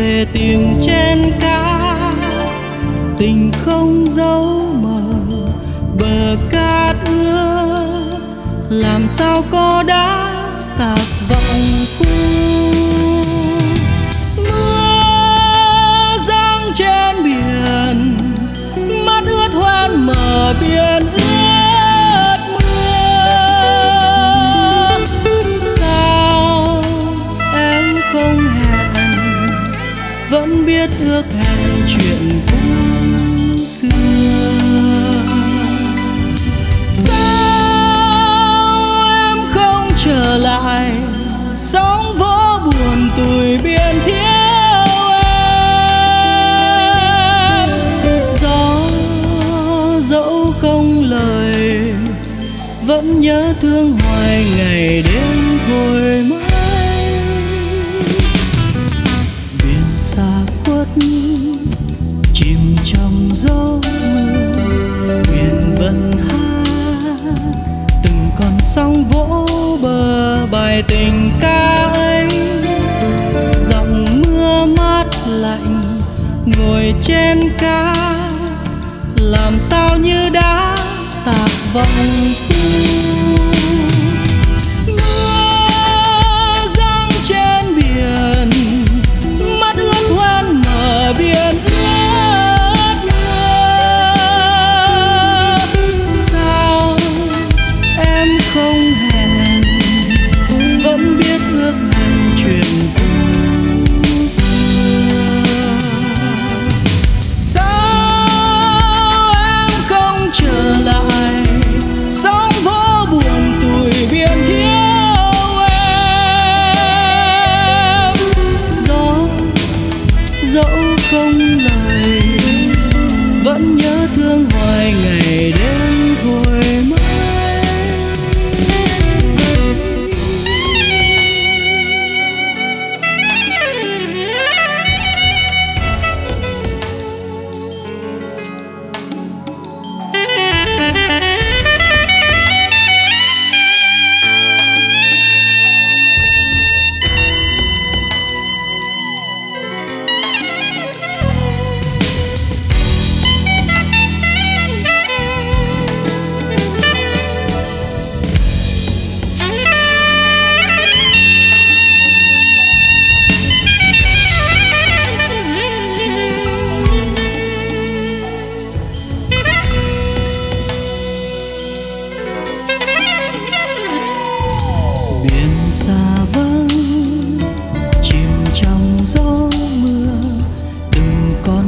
về tìm trên cát. Tình không dấu mờ bờ cát ướt, làm sao có đá tạc vọng phu. Mưa giăng trên biển, mắt ướt hoen mở biển ướt mưa. Sao em không hẹn, vẫn biết ước hẹn chuyện cũ xưa. Sao em không trở lại, sóng vỗ buồn tủi biển thiếu em. Gió dẫu không lời, vẫn nhớ thương hoài ngày đêm thôi mãi. Biển xa khuất chìm trong gió mưa, biển vẫn hát từng con sóng vỗ bờ bài tình ca ấy. Giọng mưa mát lạnh ngồi trên cát, làm sao như đá tạc vọng phu. Mưa giăng trên biển, mắt ướt hoen mở biển ướt mưa. Sao em không hẹn, vẫn biết ước hẹn chuyện cũ xưa. Sao em không trở lại, sóng vỗ buồn tủi biển thiếu em. Gió dẫu không lời, vẫn nhớ thương hoài ngày đêm thôi mãi. Xa vắng chìm trong gió mưa, từng con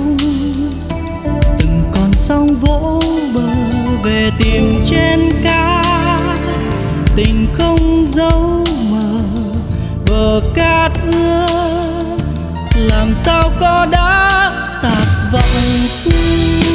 sóng vỗ bờ về tìm trên cát. Tình không dấu mờ bờ cát ướt, làm sao có đá tạc vọng phu.